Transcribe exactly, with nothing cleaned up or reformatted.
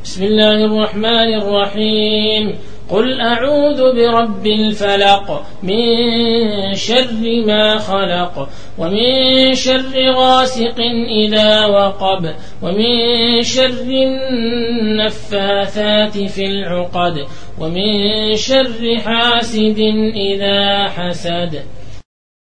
بسم الله الرحمن الرحيم. قل أعوذ برب الفلق من شر ما خلق ومن شر غاسق إذا وقب ومن شر النفاثات في العقد ومن شر حاسد إذا حسد.